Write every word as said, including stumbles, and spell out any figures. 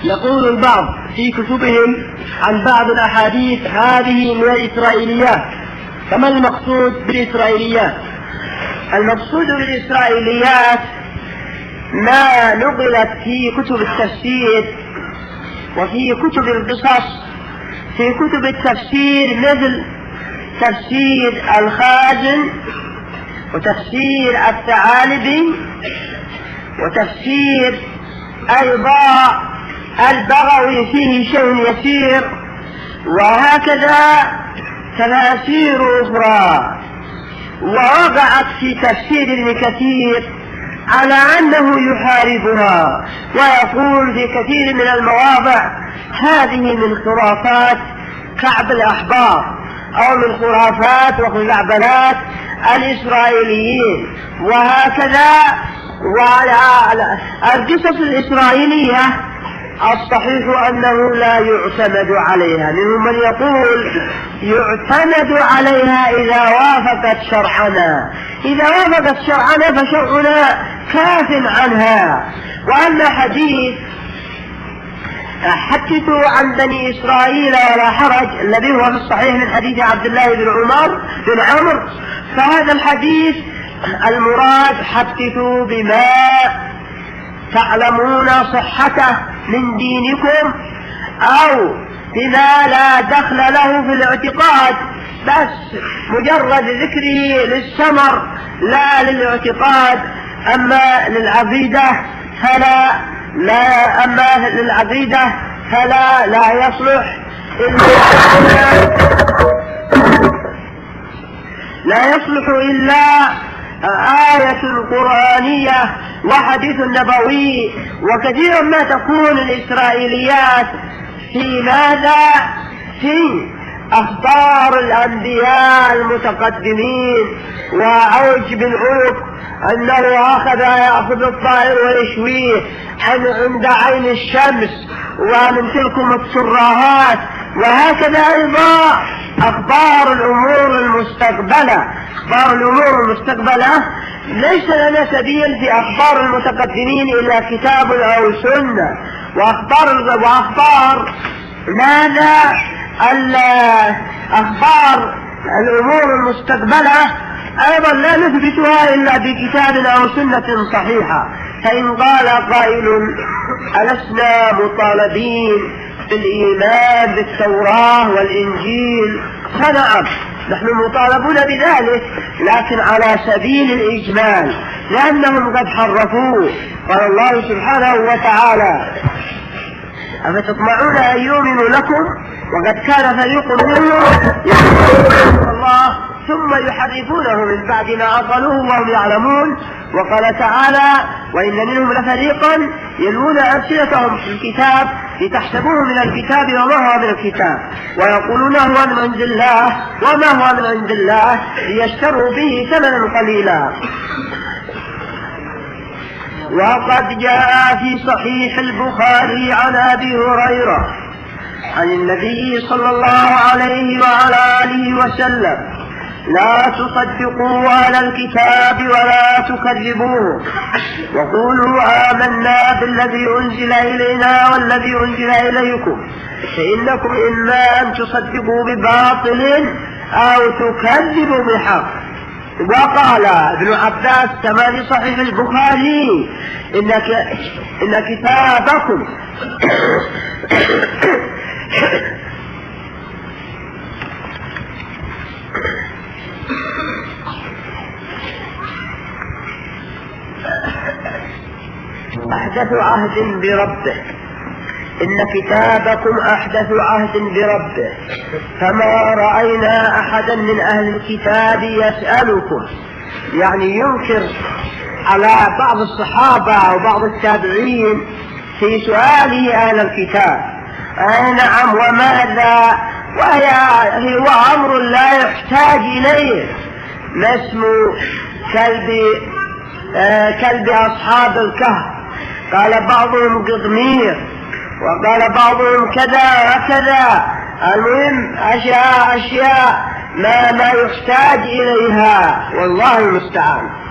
يقول البعض في كتبهم عن بعض الأحاديث هذه من الإسرائيليات. فما المقصود بالإسرائيليات؟ المقصود بالإسرائيليات ما نقلت في كتب التفسير وفي كتب القصص. في كتب التفسير مثل تفسير الخازن وتفسير الثعالبي وتفسير أيضا البغوي فيه شيء يسير، وهكذا تفاسير أخرى. ووقعت في تفسير ابن كثير على أنه يحاربها ويقول في كثير من المواضع هذه من خرافات كعب الأحبار أو من خرافات وخزعبلات الإسرائيليين. وهكذا وعلى القصص الإسرائيلية الصحيح أنه لا يعتمد عليها. منهم من يقول يعتمد عليها إذا وافقت شرعنا، إذا وافقت شرعنا فشرعنا كاف عنها. وأما حديث حدثوا عن بني إسرائيل ولا حرج الذي هو في الصحيح من حديث عبد الله بن عمر بن عمرو، فهذا الحديث المراد حدثوا بما تعلمون صحته من دينكم أو بما لا دخل له في الاعتقاد، بس مجرد ذكره للسمر لا للاعتقاد. أما للعقيدة فلا لا أما للعقيدة فلا لا يصلح إلا لا يصلح إلا آية قرآنية وحديث نبوي. وكثيرا ما تكون الإسرائيليات في ماذا؟ في أخبار الأنبياء المتقدمين. وعوج بن عوف أنه أخذ يأخذ الطائر ويشويه عند عين الشمس ومن تلكم السراهات. وهكذا أيضا أخبار الأمور المستقبلة. أخبار الأمور المستقبلة ليس لنا سبيل في أخبار المتقدمين إلا كتاب أو سنة. وأخبار وأخبار ماذا؟ أخبار الأمور المستقبلة أيضا لا نثبتها إلا بكتاب أو سنة صحيحة. فإن قال قائل ألسنا مطالبين بالإيمان بالتوراة والإنجيل؟ فنعم نحن مطالبون بذلك، لكن على سبيل الإجمال لأنهم قد حرفوه. قال الله سبحانه وتعالى أفتطمعون أن يؤمنوا لكم وقد كان فريق منهم يقولون الله ثم يحرفونه من بعد ما عقلوه وهم يعلمون. وقال تعالى وإن منهم لفريقا يلوون ألسنتهم في الكتاب لتحسبوه من الكتاب وما هو من الكتاب ويقولون هو من عند الله وما هو من عند الله ليشتروا به ثمنا قليلا. وقد جاء في صحيح البخاري عن أبي هريرة عن النبي صلى الله عليه وعلى آله وسلم لا تصدقوا أهل الكتاب ولا تكذبوه وقولوا آمنا بالذي أنزل إلينا والذي أنزل إليكم فإنكم إما أن تصدقوا بباطل أو تكذبوا بحق. وقال ابن عباس كما في صحيح البخاري إنك إن كتابكم أحدث عهد بربه إن كتابكم أحدث عهد بربه فما رأينا أحدا من أهل الكتاب يسألكم، يعني ينكر على بعض الصحابة وبعض التابعين في سؤاله أهل الكتاب أي نعم وماذا، وهي هو أمر لا يحتاج إليه. ما اسم كلب آه كلب أصحاب الكهف؟ قال بعضهم قطمير وقال بعضهم كذا وكذا. المهم أشياء أشياء ما ما يحتاج إليها والله المستعان.